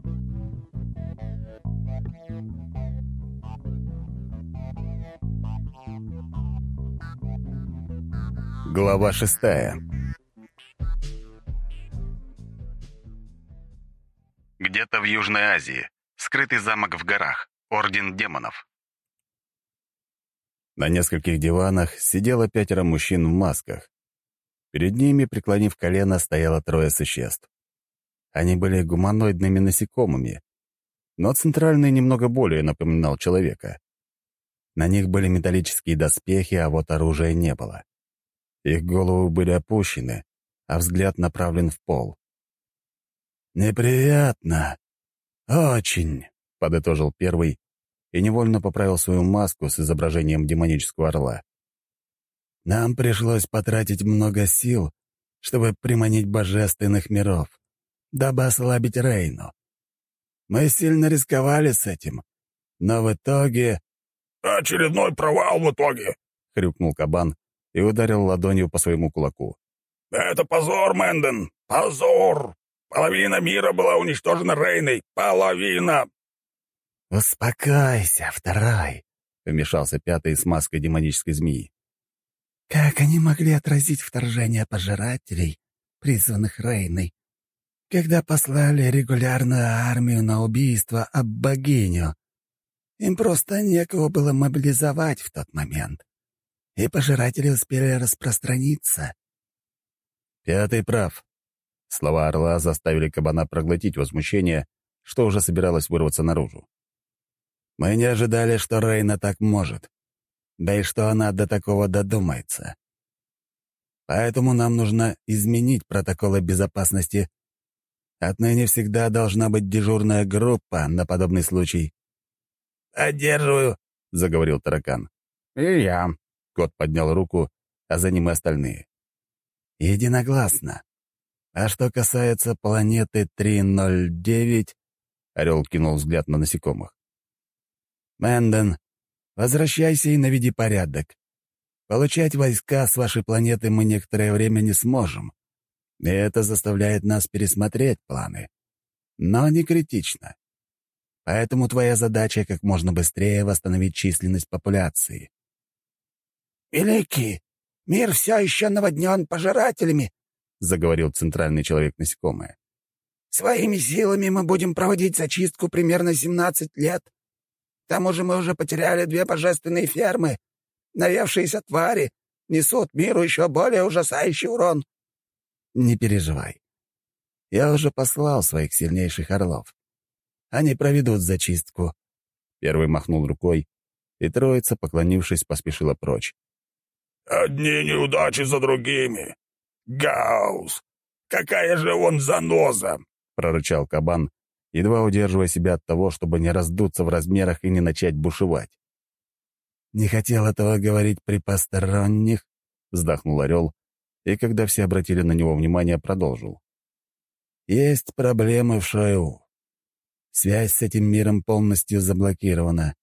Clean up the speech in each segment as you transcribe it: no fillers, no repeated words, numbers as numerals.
Глава 6. Где-то в Южной Азии. Скрытый замок в горах. Орден демонов. На нескольких диванах сидело 5 мужчин в масках. Перед ними, преклонив колено, стояло 3 существ. Они были гуманоидными насекомыми, но центральный немного более напоминал человека. На них были металлические доспехи, а вот оружия не было. Их головы были опущены, а взгляд направлен в пол. «Неприятно. Очень», — подытожил первый и невольно поправил свою маску с изображением демонического орла. «Нам пришлось потратить много сил, чтобы приманить божественных миров, дабы ослабить Рейну. Мы сильно рисковали с этим, но в итоге...» «Очередной провал в итоге», — хрюкнул кабан и ударил ладонью по своему кулаку. «Это позор, Мэндон! Позор! Половина мира была уничтожена Рейной! Половина!» «Успокойся, второй!» — вмешался 5 с маской демонической змеи. «Как они могли отразить вторжение пожирателей, призванных Рейной, когда послали регулярную армию на убийство богиню? Им просто некого было мобилизовать в тот момент, и пожиратели успели распространиться». 5 прав. Слова орла заставили кабана проглотить возмущение, что уже собиралось вырваться наружу. «Мы не ожидали, что Рейна так может, да и что она до такого додумается. Поэтому нам нужно изменить протоколы безопасности. Отныне всегда должна быть дежурная группа на подобный случай». «Поддерживаю», — заговорил таракан. «И я». Кот поднял руку, а за ним и остальные. «Единогласно. А что касается планеты 309...» Орел кинул взгляд на насекомых. «Мэндон, возвращайся и наведи порядок. Получать войска с вашей планеты мы некоторое время не сможем, и это заставляет нас пересмотреть планы. Но не критично. Поэтому твоя задача — как можно быстрее восстановить численность популяции». «Великий, мир все еще наводнен пожирателями», — заговорил центральный человек-насекомое. «Своими силами мы будем проводить зачистку примерно 17 лет. К тому же мы уже потеряли 2 божественные фермы. Наевшиеся твари несут миру еще более ужасающий урон». «Не переживай. Я уже послал своих сильнейших орлов. Они проведут зачистку». Первый махнул рукой, и троица, поклонившись, поспешила прочь. «Одни неудачи за другими. Гаус! Какая же он заноза!» — прорычал кабан, едва удерживая себя от того, чтобы не раздуться в размерах и не начать бушевать. «Не хотел этого говорить при посторонних», — вздохнул орел, и, когда все обратили на него внимание, продолжил. «Есть проблемы в Шоу. Связь с этим миром полностью заблокирована.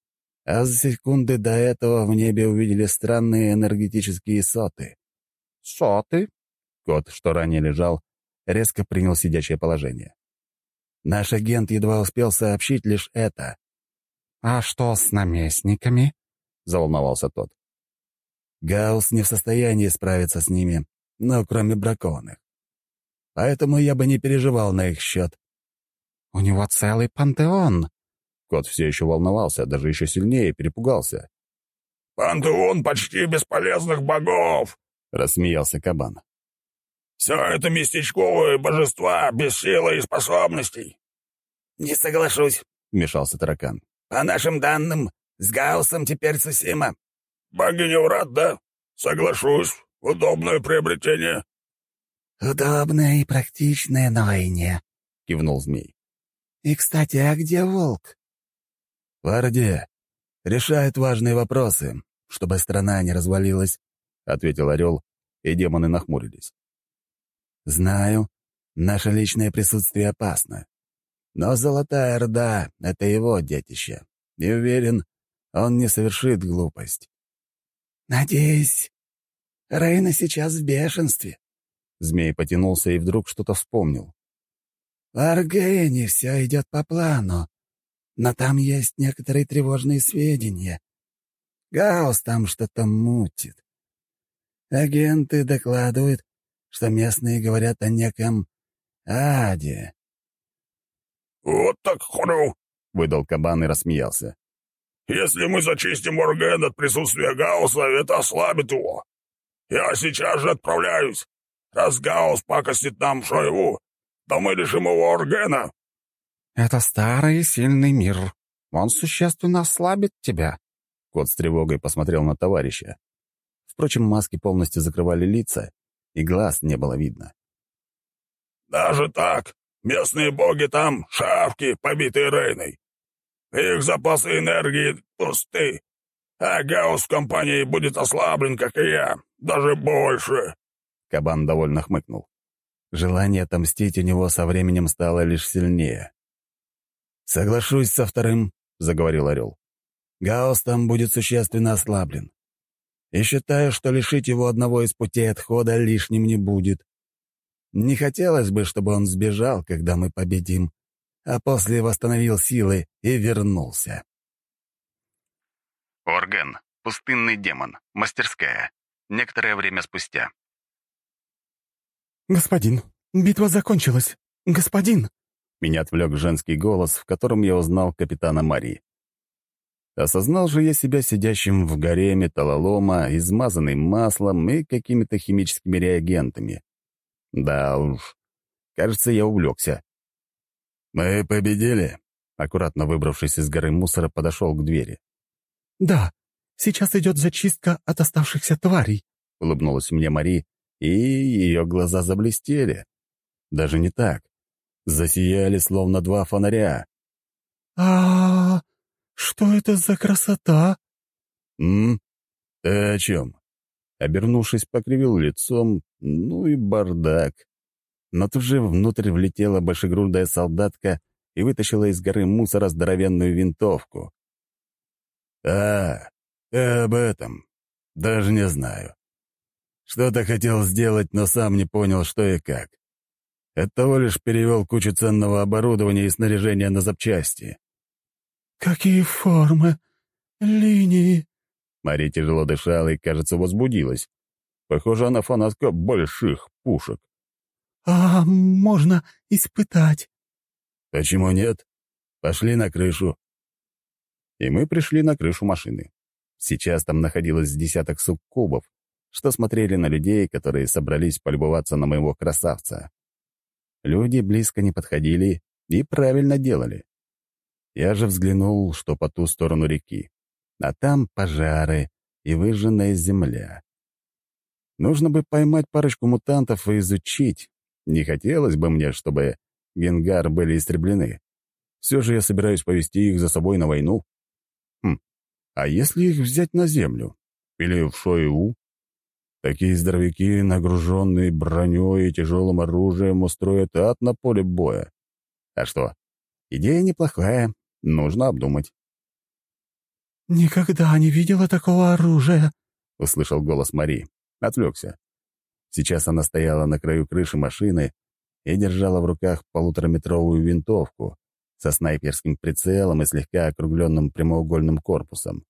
А за секунды до этого в небе увидели странные энергетические соты». «Соты?» Кот, что ранее лежал, резко принял сидячее положение. Наш агент едва успел сообщить лишь это. «А что с наместниками?» — заволновался тот. Гаусс не в состоянии справиться с ними, но кроме бракованных. Поэтому я бы не переживал на их счет. «У него целый пантеон». Кот все еще волновался, даже еще сильнее перепугался. «Пантеон почти бесполезных богов», — рассмеялся кабан. «Все это местечковые божества без силы и способностей». «Не соглашусь», — вмешался таракан. «По нашим данным, с Гауссом теперь Цусима». «Богиня врат, да? Соглашусь. Удобное приобретение». «Удобное и практичное на войне», — кивнул змей. «И, кстати, а где волк?» «В Орде. Решает важные вопросы, чтобы страна не развалилась», — ответил орел, и демоны нахмурились. «Знаю, наше личное присутствие опасно. Но Золотая Орда — это его детище, и уверен, он не совершит глупость». «Надеюсь, Рейна сейчас в бешенстве». Змей потянулся и вдруг что-то вспомнил. В Аргене все идет по плану, но там есть некоторые тревожные сведения. Гаус там что-то мутит. Агенты докладывают, что местные говорят о неком аде». «Вот так хрю!» — выдал кабан и рассмеялся. «Если мы зачистим Орген от присутствия Гаусса, это ослабит его. Я сейчас же отправляюсь. Раз Гаусс пакостит нам Шойгу, то мы лишим его Оргена». «Это старый и сильный мир. Он существенно ослабит тебя». Кот с тревогой посмотрел на товарища. Впрочем, маски полностью закрывали лица, и глаз не было видно. «Даже так? Местные боги там — шавки, побитые Рейной. Их запасы энергии пусты, а Гаусс в компании будет ослаблен, как и я, даже больше». Кабан довольно хмыкнул. Желание отомстить у него со временем стало лишь сильнее. «Соглашусь со вторым», — заговорил Орел. «Гаусс там будет существенно ослаблен. И считаю, что лишить его одного из путей отхода лишним не будет. Не хотелось бы, чтобы он сбежал, когда мы победим, а после восстановил силы и вернулся». Орген. Пустынный демон. Мастерская. Некоторое время спустя. «Господин, битва закончилась. Господин!» Меня отвлек женский голос, в котором я узнал капитана Мари. Осознал же я себя сидящим в горе металлолома, измазанным маслом и какими-то химическими реагентами. Да уж, кажется, я увлекся. «Мы победили?» Аккуратно выбравшись из горы мусора, подошел к двери. «Да, сейчас идет зачистка от оставшихся тварей», — улыбнулась мне Мари, и ее глаза заблестели. Даже не так. Засияли, словно два фонаря. «А что это за красота?» Ты о чем?» Обернувшись, покривил лицом, ну и бардак. Но тут же внутрь влетела большегрудая солдатка и вытащила из горы мусора здоровенную винтовку. Ты об этом. Даже не знаю. Что-то хотел сделать, но сам не понял, что и как. Оттого лишь перевел кучу ценного оборудования и снаряжения на запчасти». «Какие формы, линии!» Мария тяжело дышала и, кажется, возбудилась. Похоже, она фанатка больших пушек. «А можно испытать?» «Почему нет? Пошли на крышу». И мы пришли на крышу машины. Сейчас там находилось десяток суккубов, что смотрели на людей, которые собрались полюбоваться на моего красавца. Люди близко не подходили и правильно делали. Я же взглянул, что по ту сторону реки. А там пожары и выжженная земля. Нужно бы поймать парочку мутантов и изучить. Не хотелось бы мне, чтобы Генгар были истреблены. Все же я собираюсь повести их за собой на войну. А если их взять на землю? Или в Шойгу? Такие здоровяки, нагруженные броней и тяжелым оружием, устроят ад на поле боя. А что? Идея неплохая, нужно обдумать. «Никогда не видела такого оружия», — услышал голос Мари. Отвлекся. Сейчас она стояла на краю крыши машины и держала в руках полутораметровую винтовку со снайперским прицелом и слегка округленным прямоугольным корпусом.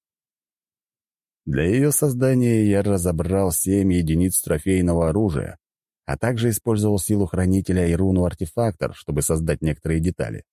Для ее создания я разобрал 7 единиц трофейного оружия, а также использовал силу хранителя и руну-артефактор, чтобы создать некоторые детали.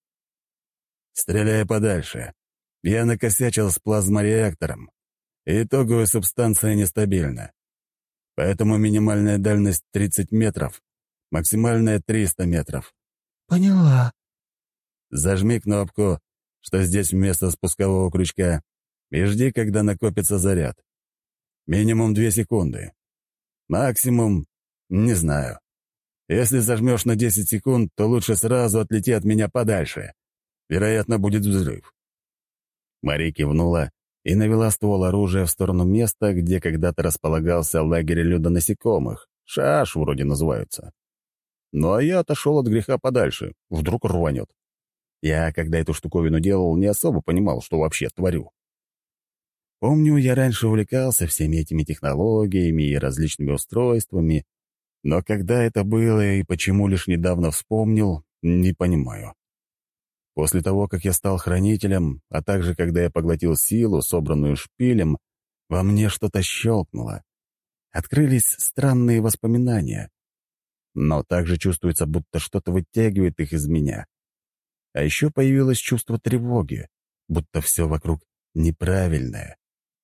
«Стреляй подальше. Я накосячил с плазмореактором. Итоговая субстанция нестабильна. Поэтому минимальная дальность 30 метров, максимальная 300 метров». «Поняла». «Зажми кнопку, что здесь вместо спускового крючка, и жди, когда накопится заряд. Минимум 2 секунды. Максимум — не знаю. Если зажмешь на 10 секунд, то лучше сразу отлети от меня подальше. Вероятно, будет взрыв». Мари кивнула и навела ствол оружия в сторону места, где когда-то располагался лагерь людонасекомых. Шаш вроде называются. Ну а я отошел от греха подальше. Вдруг рванет. Я, когда эту штуковину делал, не особо понимал, что вообще творю. Помню, я раньше увлекался всеми этими технологиями и различными устройствами, но когда это было и почему лишь недавно вспомнил, Не понимаю. После того, как я стал хранителем, а также когда я поглотил силу, собранную шпилем, во мне что-то щелкнуло. Открылись странные воспоминания. Но также чувствуется, будто что-то вытягивает их из меня. А еще появилось чувство тревоги, будто все вокруг неправильное.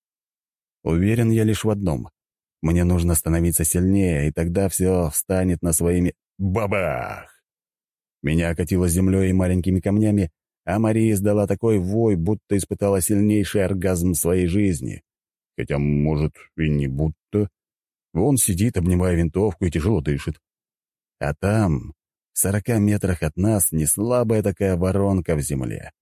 Уверен я лишь в одном. Мне нужно становиться сильнее, и тогда все встанет на своими... Бабах! Меня окатило землей и маленькими камнями, а Мария издала такой вой, будто испытала сильнейший оргазм своей жизни. Хотя, может, и не будто. Вон сидит, обнимая винтовку, и тяжело дышит. А там, в 40 метрах от нас, неслабая такая воронка в земле.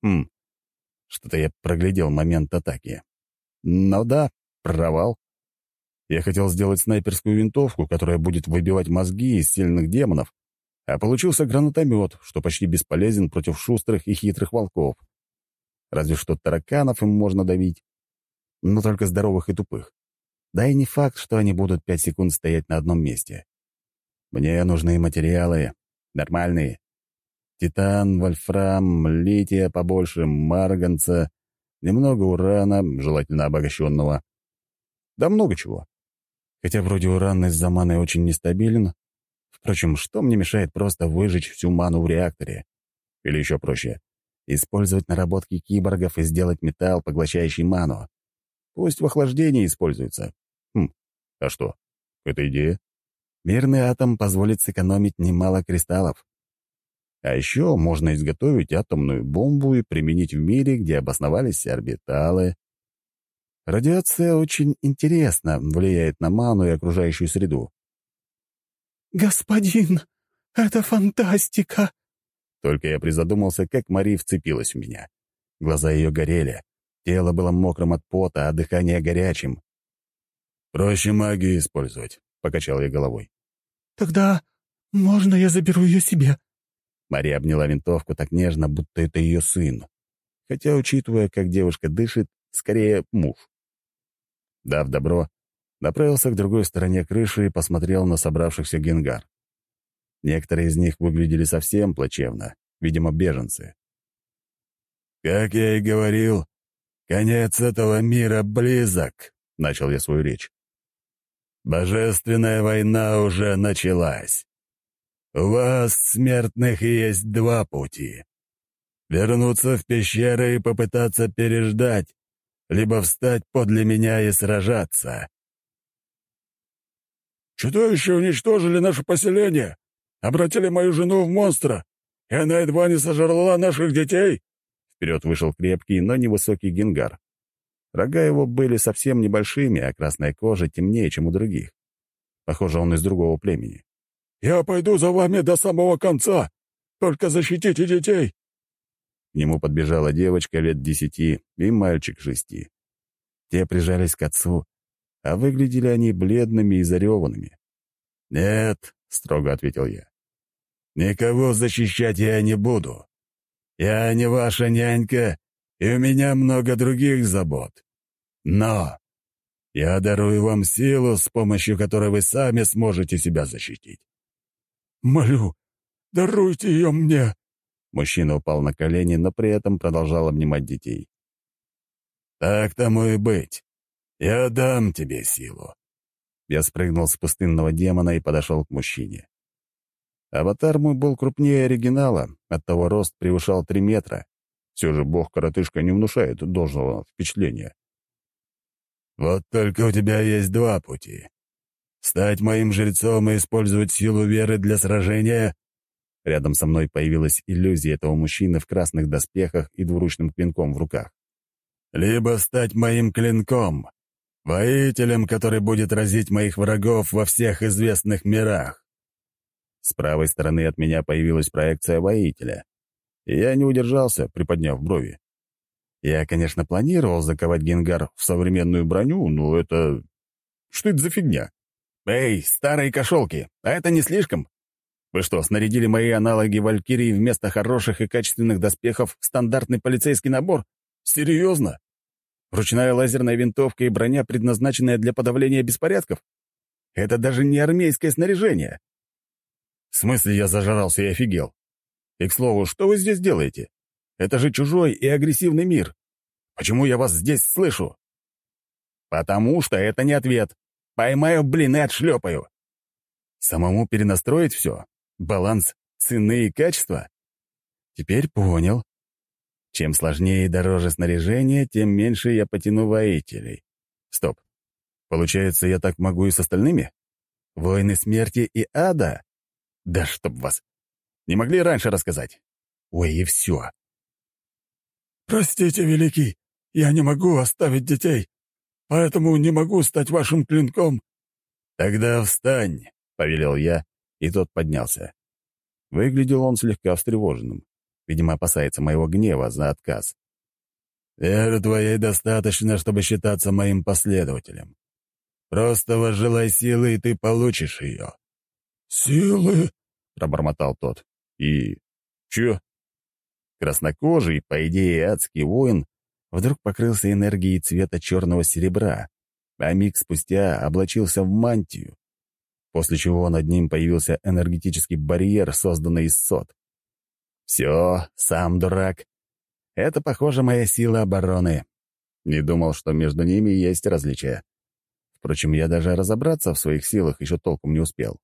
Что-то я проглядел момент атаки. Ну да, провал. Я хотел сделать снайперскую винтовку, которая будет выбивать мозги из сильных демонов, а получился гранатомет, что почти бесполезен против шустрых и хитрых волков. Разве что тараканов им можно давить, но только здоровых и тупых. Да и не факт, что они будут 5 секунд стоять на одном месте. Мне нужны материалы, нормальные. Титан, вольфрам, лития побольше, марганца, немного урана, желательно обогащенного. Да много чего. Хотя вроде уран из-за маны очень нестабилен. Впрочем, что мне мешает просто выжечь всю ману в реакторе? Или еще проще, использовать наработки киборгов и сделать металл, поглощающий ману. Пусть в охлаждении используется. А что? Это идея. Мирный атом позволит сэкономить немало кристаллов. А еще можно изготовить атомную бомбу и применить в мире, где обосновались орбиталы. Радиация очень интересно влияет на ману и окружающую среду. «Господин, это фантастика!» Только я призадумался, как Мари вцепилась в меня. Глаза ее горели, тело было мокрым от пота, а дыхание горячим. «Проще магию использовать», — покачал я головой. «Тогда можно я заберу ее себе?» Мария обняла винтовку так нежно, будто это ее сын. Хотя, учитывая, как девушка дышит, скорее муж. Дав добро, направился к другой стороне крыши и посмотрел на собравшихся генгар. Некоторые из них выглядели совсем плачевно, видимо, беженцы. «Как я и говорил, конец этого мира близок», — начал я свою речь. «Божественная война уже началась. У вас, смертных, есть 2 пути. Вернуться в пещеры и попытаться переждать, либо встать подле меня и сражаться». «Чудовища уничтожили наше поселение, обратили мою жену в монстра, и она едва не сожрала наших детей!» Вперед вышел крепкий, но невысокий генгар. Рога его были совсем небольшими, а красная кожа темнее, чем у других. Похоже, он из другого племени. «Я пойду за вами до самого конца! Только защитите детей!» К нему подбежала девочка лет 10 и мальчик 6. Те прижались к отцу, а выглядели они бледными и зареванными. «Нет», — строго ответил я, — «никого защищать я не буду. Я не ваша нянька, и у меня много других забот. Но я дарую вам силу, с помощью которой вы сами сможете себя защитить». «Молю, даруйте ее мне!» Мужчина упал на колени, но при этом продолжал обнимать детей. «Так тому и быть. Я дам тебе силу». Я спрыгнул с пустынного демона и подошел к мужчине. Аватар мой был крупнее оригинала, оттого рост превышал 3 метра. Все же бог-коротышка не внушает должного впечатления. «Вот только у тебя есть 2 пути. Стать моим жрецом и использовать силу веры для сражения». Рядом со мной появилась иллюзия этого мужчины в красных доспехах и двуручным клинком в руках. «Либо стать моим клинком, воителем, который будет разить моих врагов во всех известных мирах». С правой стороны от меня появилась проекция воителя, и я не удержался, приподняв брови. Я, конечно, планировал заковать генгар в современную броню, но это... Что это за фигня? «Эй, старые кошелки, а это не слишком? Вы что, снарядили мои аналоги Валькирии вместо хороших и качественных доспехов в стандартный полицейский набор? Серьезно? Ручная лазерная винтовка и броня, предназначенная для подавления беспорядков? Это даже не армейское снаряжение». В смысле я зажрался и офигел? И, к слову, что вы здесь делаете? Это же чужой и агрессивный мир. Почему я вас здесь слышу? Потому что это не ответ. Поймаю, блин, и отшлепаю. Самому перенастроить все? Баланс цены и качества? Теперь понял. Чем сложнее и дороже снаряжение, тем меньше я потяну воителей. Стоп. Получается, я так могу и с остальными? Воины смерти и ада? Да чтоб вас. Не могли раньше рассказать? Ой, и все. «Простите, великий, я не могу оставить детей, поэтому не могу стать вашим клинком». «Тогда встань», — повелел я, и тот поднялся. Выглядел он слегка встревоженным. Видимо, опасается моего гнева за отказ. «Веры твоей достаточно, чтобы считаться моим последователем. Просто возжелай силы, и ты получишь ее». «Силы?» — пробормотал тот. «И... чё?» Краснокожий, по идее, адский воин вдруг покрылся энергией цвета черного серебра, а миг спустя облачился в мантию, после чего над ним появился энергетический барьер, созданный из сот. «Все, сам дурак. Это, похоже, моя сила обороны. Не думал, что между ними есть различия. Впрочем, я даже разобраться в своих силах еще толком не успел.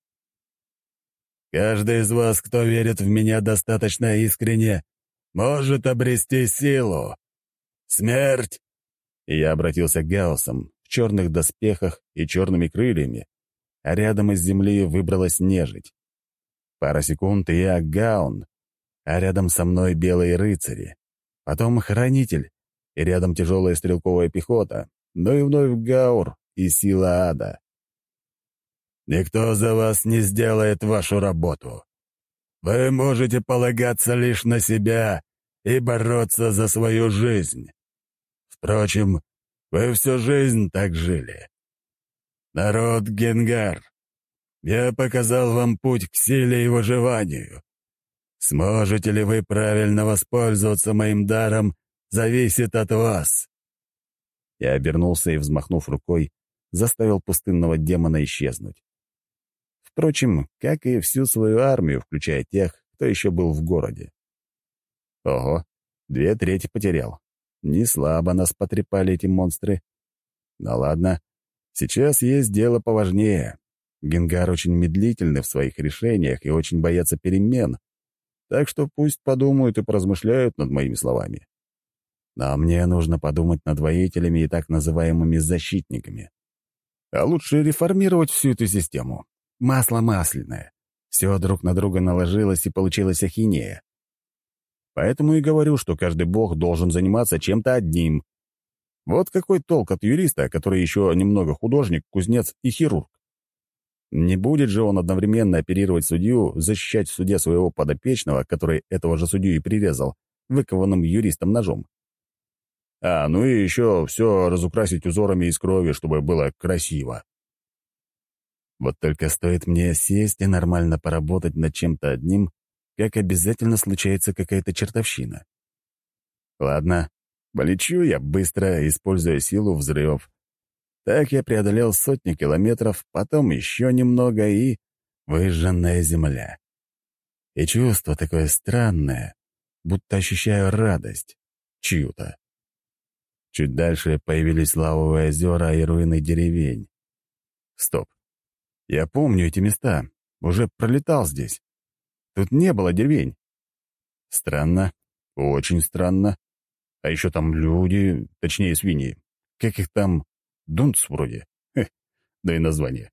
Каждый из вас, кто верит в меня достаточно искренне, может обрести силу. Смерть!» И я обратился к гаусам в черных доспехах и черными крыльями, а рядом из земли выбралась нежить. Пара секунд, и я гаун, а рядом со мной белые рыцари. Потом хранитель, и рядом тяжелая стрелковая пехота, но и вновь гаур и сила ада. «Никто за вас не сделает вашу работу. Вы можете полагаться лишь на себя и бороться за свою жизнь. Впрочем, вы всю жизнь так жили. Народ Генгар, я показал вам путь к силе и выживанию. Сможете ли вы правильно воспользоваться моим даром, зависит от вас». Я обернулся и, взмахнув рукой, заставил пустынного демона исчезнуть. Впрочем, как и всю свою армию, включая тех, кто еще был в городе. Ого, 2/3 потерял. Не слабо нас потрепали эти монстры. Ну ладно, сейчас есть дело поважнее. Генгар очень медлительны в своих решениях и очень боятся перемен, так что пусть подумают и поразмышляют над моими словами. Но мне нужно подумать над воителями и так называемыми защитниками. А лучше реформировать всю эту систему. Масло масляное. Все друг на друга наложилось, и получилась ахинея. Поэтому и говорю, что каждый бог должен заниматься чем-то одним. Вот какой толк от юриста, который еще немного художник, кузнец и хирург. Не будет же он одновременно оперировать судью, защищать в суде своего подопечного, который этого же судью и прирезал, выкованным юристом ножом. Ну и еще все разукрасить узорами из крови, чтобы было красиво. Вот только стоит мне сесть и нормально поработать над чем-то одним, как обязательно случается какая-то чертовщина. Ладно, полечу я быстро, используя силу взрывов. Так я преодолел сотни километров, потом еще немного и... выжженная земля. И чувство такое странное, будто ощущаю радость. Чью-то. Чуть дальше появились лавовые озера и руины деревень. Стоп. Я помню эти места. Уже пролетал здесь. Тут не было деревень. Странно. Очень странно. А еще там люди, точнее свиньи. Как их там? Дунц вроде. Да и название.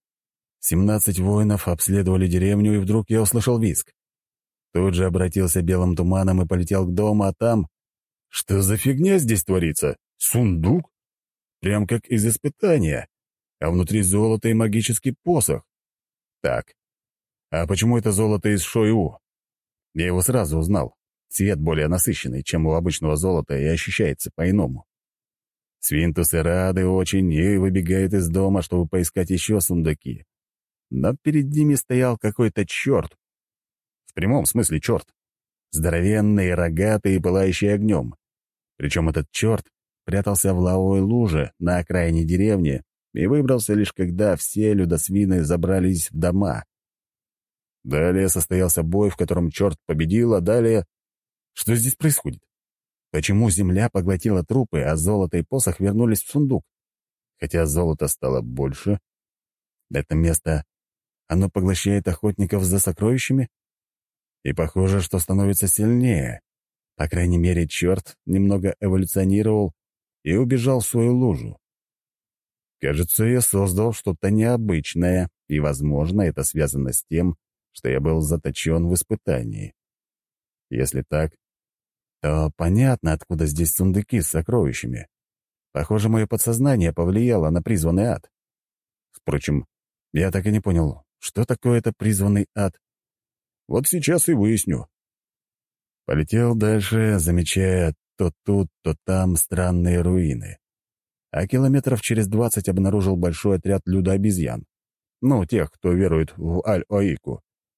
17 воинов обследовали деревню, и вдруг я услышал визг. Тут же обратился белым туманом и полетел к дому, а там... Что за фигня здесь творится? Сундук? Прям как из испытания. А внутри золото и магический посох. Так, а почему это золото из Шойу? Я его сразу узнал. Цвет более насыщенный, чем у обычного золота, и ощущается по-иному. Свинтусы рады очень и выбегают из дома, чтобы поискать еще сундуки. Но перед ними стоял какой-то черт. В прямом смысле черт. Здоровенный, рогатый и пылающий огнем. Причем этот черт прятался в лавовой луже на окраине деревни и выбрался лишь когда все людосвины забрались в дома. Далее состоялся бой, в котором черт победил, а далее... Что здесь происходит? Почему земля поглотила трупы, а золото и посох вернулись в сундук? Хотя золото стало больше. Это место, оно поглощает охотников за сокровищами? И похоже, что становится сильнее. По крайней мере, черт немного эволюционировал и убежал в свою лужу. Кажется, я создал что-то необычное, и, возможно, это связано с тем, что я был заточен в испытании. Если так, то понятно, откуда здесь сундуки с сокровищами. Похоже, мое подсознание повлияло на призванный ад. Впрочем, я так и не понял, что такое это призванный ад. Вот сейчас и выясню. Полетел дальше, замечая то тут, то там странные руины. А километров через 20 обнаружил большой отряд людообезьян. Ну, тех, кто верует в Аль-Оику.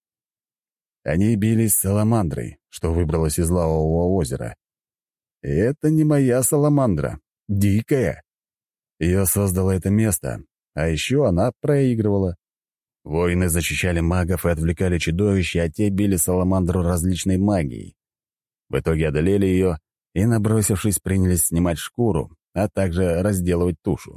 Они бились с саламандрой, что выбралась из лавового озера. И это не моя саламандра, дикая. Ее создало это место, а еще она проигрывала. Воины защищали магов и отвлекали чудовищ, а те били саламандру различной магией. В итоге одолели ее и, набросившись, принялись снимать шкуру, а также разделывать тушу.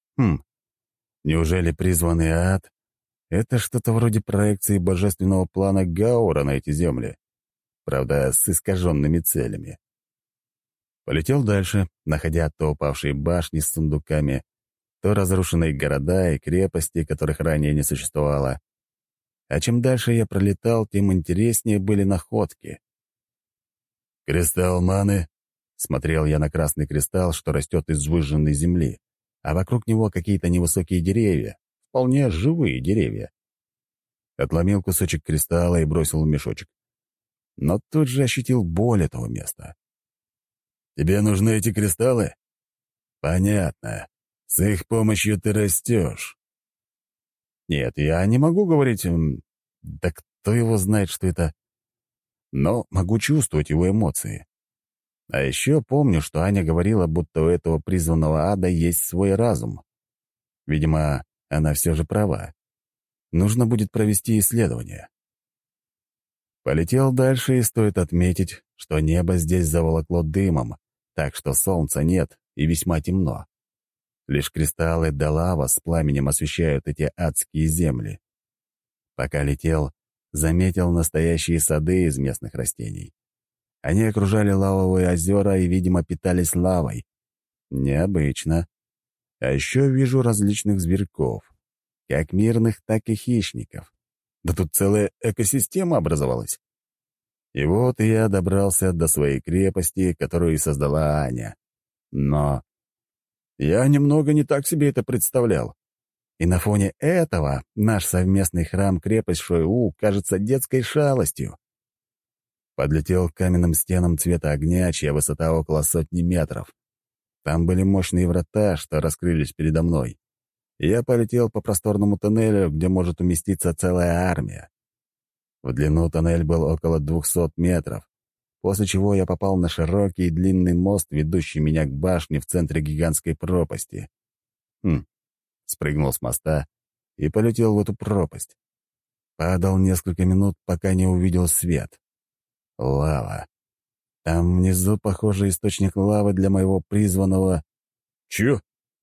Неужели призванный ад — это что-то вроде проекции божественного плана Гаура на эти земли? Правда, с искаженными целями. Полетел дальше, находя то упавшие башни с сундуками, то разрушенные города и крепости, которых ранее не существовало. А чем дальше я пролетал, тем интереснее были находки. «Кристалл маны», — смотрел я на красный кристалл, что растет из выжженной земли, а вокруг него какие-то невысокие деревья, вполне живые деревья. Отломил кусочек кристалла и бросил в мешочек. Но тут же ощутил боль этого места. «Тебе нужны эти кристаллы?» «Понятно. С их помощью ты растешь». Нет, я не могу говорить... Да кто его знает, что это... Но могу чувствовать его эмоции. А еще помню, что Аня говорила, будто у этого призванного ада есть свой разум. Видимо, она все же права. Нужно будет провести исследование. Полетел дальше, и стоит отметить, что небо здесь заволокло дымом, так что солнца нет и весьма темно. Лишь кристаллы да лава с пламенем освещают эти адские земли. Пока летел, заметил настоящие сады из местных растений. Они окружали лавовые озера и, видимо, питались лавой. Необычно. А еще вижу различных зверьков. Как мирных, так и хищников. Да тут целая экосистема образовалась. И вот я добрался до своей крепости, которую и создала Аня. Но я немного не так себе это представлял. И на фоне этого наш совместный храм-крепость Шойу кажется детской шалостью. Подлетел к каменным стенам цвета огня, чья высота около 100 метров. Там были мощные врата, что раскрылись передо мной. И я полетел по просторному тоннелю, где может уместиться целая армия. В длину тоннель был около 200 метров, после чего я попал на широкий и длинный мост, ведущий меня к башне в центре гигантской пропасти. Спрыгнул с моста и полетел в эту пропасть. Падал несколько минут, пока не увидел свет. Лава. Там внизу, похоже, источник лавы для моего призванного... Чё?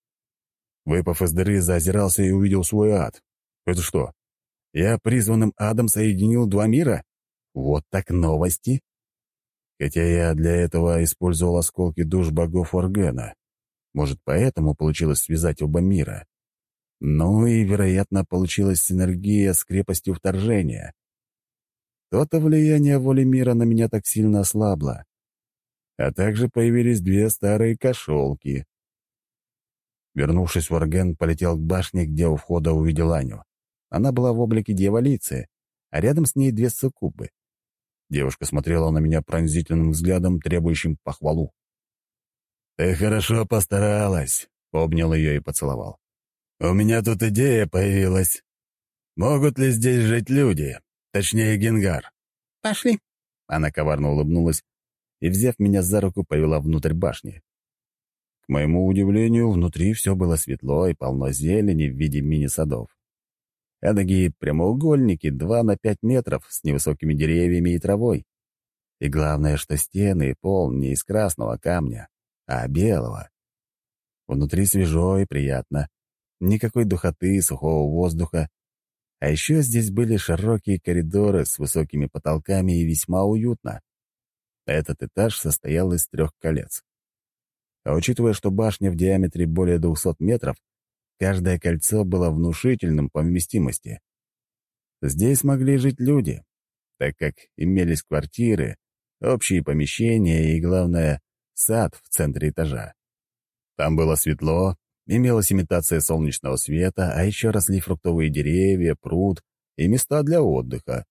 Выпав из дыры, заозирался и увидел свой ад. Это что, я призванным адом соединил два мира? Вот так новости. Хотя я для этого использовал осколки душ богов Оргена. Может, поэтому получилось связать оба мира. Ну и, вероятно, получилась синергия с крепостью вторжения. То-то влияние воли мира на меня так сильно ослабло. А также появились две старые кошелки. Вернувшись в Орген, полетел к башне, где у входа увидел Аню. Она была в облике дьяволицы, а рядом с ней две суккубы. Девушка смотрела на меня пронзительным взглядом, требующим похвалу. «Ты хорошо постаралась», — обнял ее и поцеловал. «У меня тут идея появилась. Могут ли здесь жить люди? Точнее, Генгар?» «Пошли». Она коварно улыбнулась и, взяв меня за руку, повела внутрь башни. К моему удивлению, внутри все было светло и полно зелени в виде мини-садов. Эдакие прямоугольники 2 на 5 метров с невысокими деревьями и травой. И главное, что стены и пол не из красного камня, а белого. Внутри свежо и приятно. Никакой духоты и сухого воздуха. А еще здесь были широкие коридоры с высокими потолками и весьма уютно. Этот этаж состоял из 3 колец. А учитывая, что башня в диаметре более 200 метров, каждое кольцо было внушительным по вместимости. Здесь могли жить люди, так как имелись квартиры, общие помещения и, главное, сад в центре этажа. Там было светло, имелась имитация солнечного света, а еще росли фруктовые деревья, пруд и места для отдыха.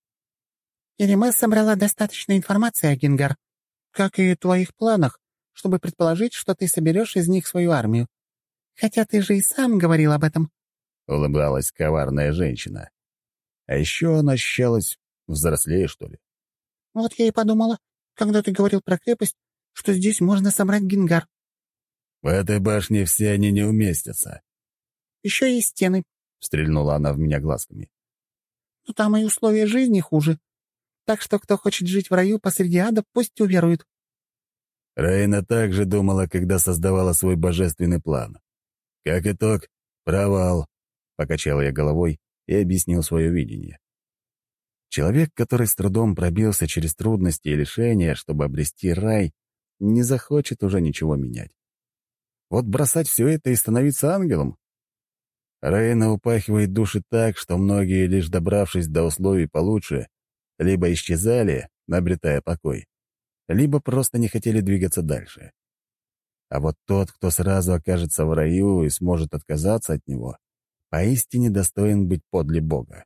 Ириме собрала достаточно информации о Гингар, как и твоих планах, чтобы предположить, что ты соберешь из них свою армию. Хотя ты же и сам говорил об этом. Улыбалась коварная женщина. А еще она ощущалась взрослее, что ли. Вот я и подумала, когда ты говорил про крепость, что здесь можно собрать Гингар. В этой башне все они не уместятся. Еще есть стены. Стрельнула она в меня глазками. Но там и условия жизни хуже. Так что кто хочет жить в раю посреди ада, пусть уверует. Рейна также думала, когда создавала свой божественный план. Как итог, провал. Покачал я головой и объяснил свое видение. Человек, который с трудом пробился через трудности и лишения, чтобы обрести рай, не захочет уже ничего менять. Вот бросать все это и становиться ангелом? Рейна упахивает души так, что многие, лишь добравшись до условий получше, либо исчезали, обретая покой, либо просто не хотели двигаться дальше. А вот тот, кто сразу окажется в раю и сможет отказаться от него, поистине достоин быть подле Бога.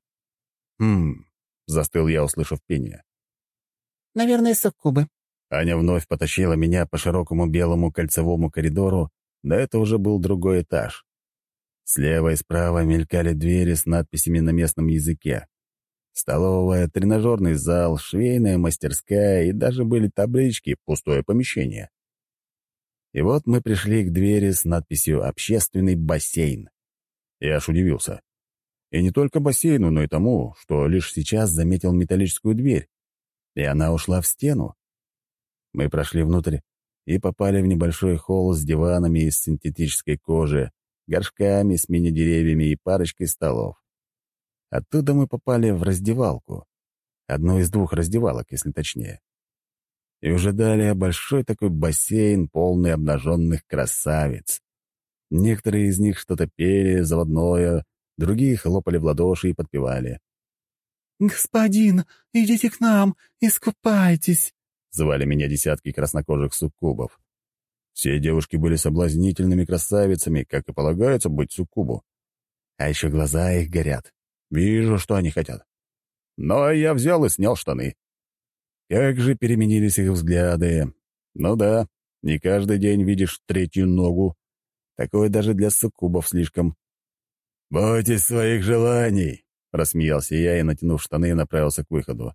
Застыл я, услышав пение. Наверное, суккубы. Аня вновь потащила меня по широкому белому кольцевому коридору, но это уже был другой этаж. Слева и справа мелькали двери с надписями на местном языке. Столовая, тренажерный зал, швейная мастерская и даже были таблички «Пустое помещение». И вот мы пришли к двери с надписью «Общественный бассейн». Я аж удивился. И не только бассейну, но и тому, что лишь сейчас заметил металлическую дверь. И она ушла в стену. Мы прошли внутрь и попали в небольшой холл с диванами из синтетической кожи, горшками с мини-деревьями и парочкой столов. Оттуда мы попали в раздевалку. Одну из 2 раздевалок, если точнее. И уже далее большой такой бассейн, полный обнаженных красавиц. Некоторые из них что-то пели, заводное, другие хлопали в ладоши и подпевали. «Господин, идите к нам, искупайтесь!» — звали меня десятки краснокожих суккубов. Все девушки были соблазнительными красавицами, как и полагается быть суккубу. А еще глаза их горят. Вижу, что они хотят. Но я взял и снял штаны. Как же переменились их взгляды. Ну да, не каждый день видишь 3-ю ногу. Такое даже для суккубов слишком. «Бойтесь своих желаний!» — рассмеялся я и, натянув штаны, направился к выходу.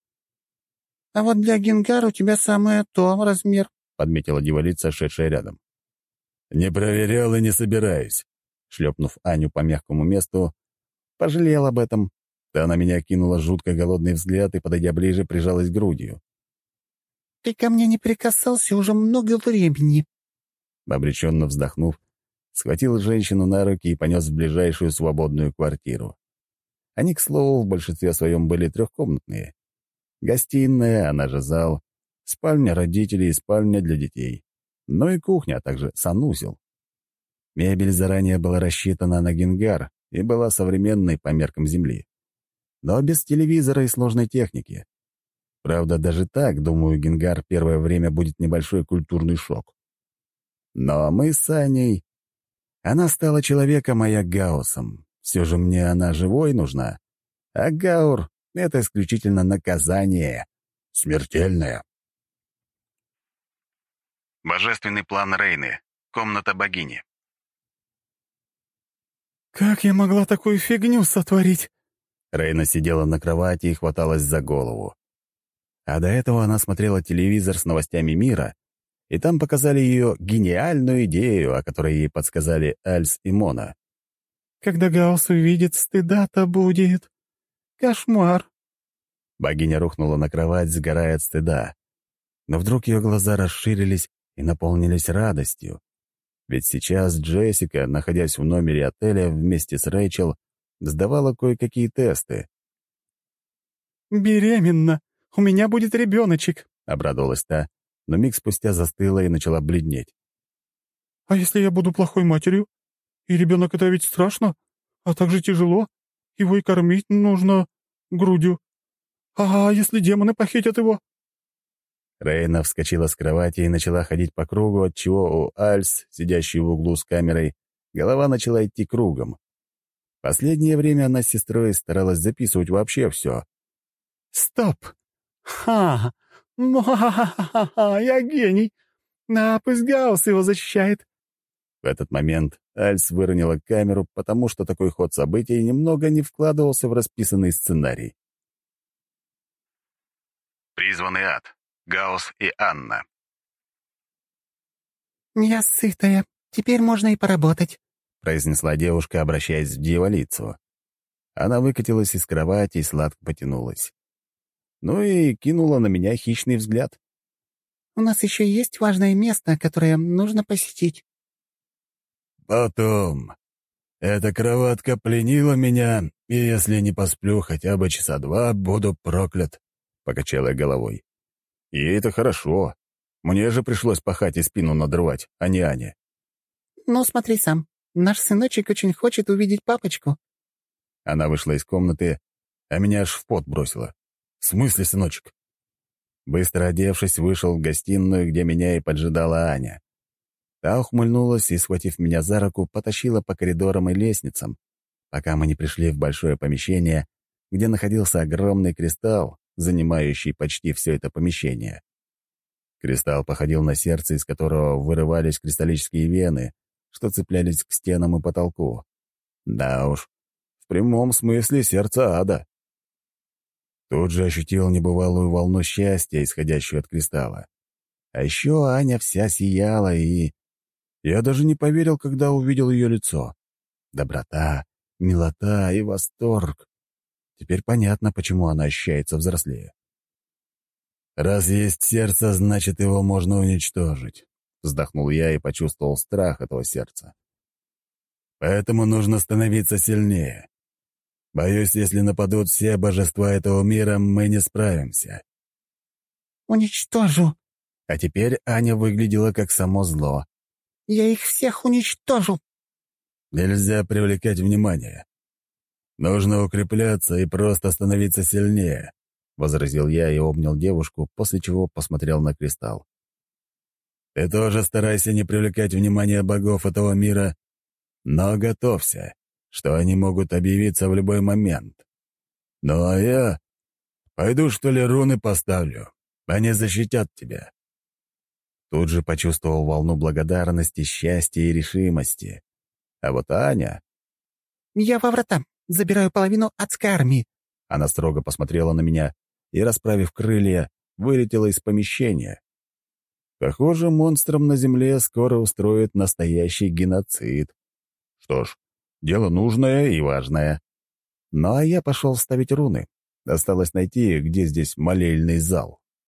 «А вот для Гингар у тебя самое то размер», — подметила девалица, шедшая рядом. «Не проверял и не собираюсь», — шлепнув Аню по мягкому месту, пожалел об этом. Та на меня кинула жутко голодный взгляд и, подойдя ближе, прижалась грудью. «Ты ко мне не прикасался уже много времени». Обреченно вздохнув, схватил женщину на руки и понес в ближайшую свободную квартиру. Они, к слову, в большинстве своем были 3-комнатные. Гостиная, она же зал, спальня родителей и спальня для детей. Ну и кухня, а также санузел. Мебель заранее была рассчитана на Гингар и была современной по меркам Земли. Но без телевизора и сложной техники. Правда, даже так, думаю, Гингар первое время будет небольшой культурный шок. Но мы с Аней... Она стала человеком, а я Гаусом. Все же мне она живой нужна. А Гаур — это исключительно наказание. Смертельное. Божественный план Рейны. Комната богини. «Как я могла такую фигню сотворить?» Рейна сидела на кровати и хваталась за голову. А до этого она смотрела телевизор с новостями мира, и там показали ее гениальную идею, о которой ей подсказали Альс и Мона. Когда Гаусс увидит, стыда-то будет. Кошмар!» Богиня рухнула на кровать, сгорая от стыда. Но вдруг ее глаза расширились и наполнились радостью. Ведь сейчас Джессика, находясь в номере отеля вместе с Рэйчел, сдавала кое-какие тесты. «Беременна! У меня будет ребеночек!» — обрадовалась та, но миг спустя застыла и начала бледнеть. «А если я буду плохой матерью? И ребенок это ведь страшно, а также тяжело. Его и кормить нужно грудью. А если демоны похитят его?» Рейна вскочила с кровати и начала ходить по кругу, отчего у Альс, сидящей в углу с камерой, голова начала идти кругом. Последнее время она с сестрой старалась записывать вообще все. «Стоп! Ха! Ха-ха-ха-ха! Я гений! А пусть Гаусс его защищает!» В этот момент Альс выронила камеру, потому что такой ход событий немного не вкладывался в расписанный сценарий. Призванный ад. Гаусс и Анна. «Я сытая. Теперь можно и поработать», — произнесла девушка, обращаясь в дьяволицу. Она выкатилась из кровати и сладко потянулась. Ну и кинула на меня хищный взгляд. «У нас еще есть важное место, которое нужно посетить». «Потом. Эта кроватка пленила меня, и если не посплю хотя бы часа 2, буду проклят», — покачала я головой. «И это хорошо. Мне же пришлось пахать и спину надрывать, а не Ане». «Ну, смотри сам. Наш сыночек очень хочет увидеть папочку». Она вышла из комнаты, а меня аж в пот бросила. «В смысле, сыночек?» Быстро одевшись, вышел в гостиную, где меня и поджидала Аня. Та ухмыльнулась и, схватив меня за руку, потащила по коридорам и лестницам, пока мы не пришли в большое помещение, где находился огромный кристалл, занимающий почти все это помещение. Кристалл походил на сердце, из которого вырывались кристаллические вены, что цеплялись к стенам и потолку. Да уж, в прямом смысле сердце ада. Тут же ощутил небывалую волну счастья, исходящую от кристалла. А еще Аня вся сияла, и... Я даже не поверил, когда увидел ее лицо. Доброта, милота и восторг. Теперь понятно, почему она ощущается взрослее. «Раз есть сердце, значит, его можно уничтожить», — вздохнул я и почувствовал страх этого сердца. «Поэтому нужно становиться сильнее. Боюсь, если нападут все божества этого мира, мы не справимся». «Уничтожу». А теперь Аня выглядела как само зло. «Я их всех уничтожу». Нельзя привлекать внимание. Нужно укрепляться и просто становиться сильнее, — возразил я и обнял девушку, после чего посмотрел на кристалл. Ты тоже старайся не привлекать внимание богов этого мира, но готовься, что они могут объявиться в любой момент. Ну а я пойду, что ли, руны поставлю. Они защитят тебя. Тут же почувствовал волну благодарности, счастья и решимости. А вот Аня... «Я во врата. Забираю половину адской армии». Она строго посмотрела на меня и, расправив крылья, вылетела из помещения. Похоже, монстрам на земле скоро устроят настоящий геноцид. Что ж, дело нужное и важное. Ну а я пошел ставить руны. Осталось найти, где здесь молельный зал.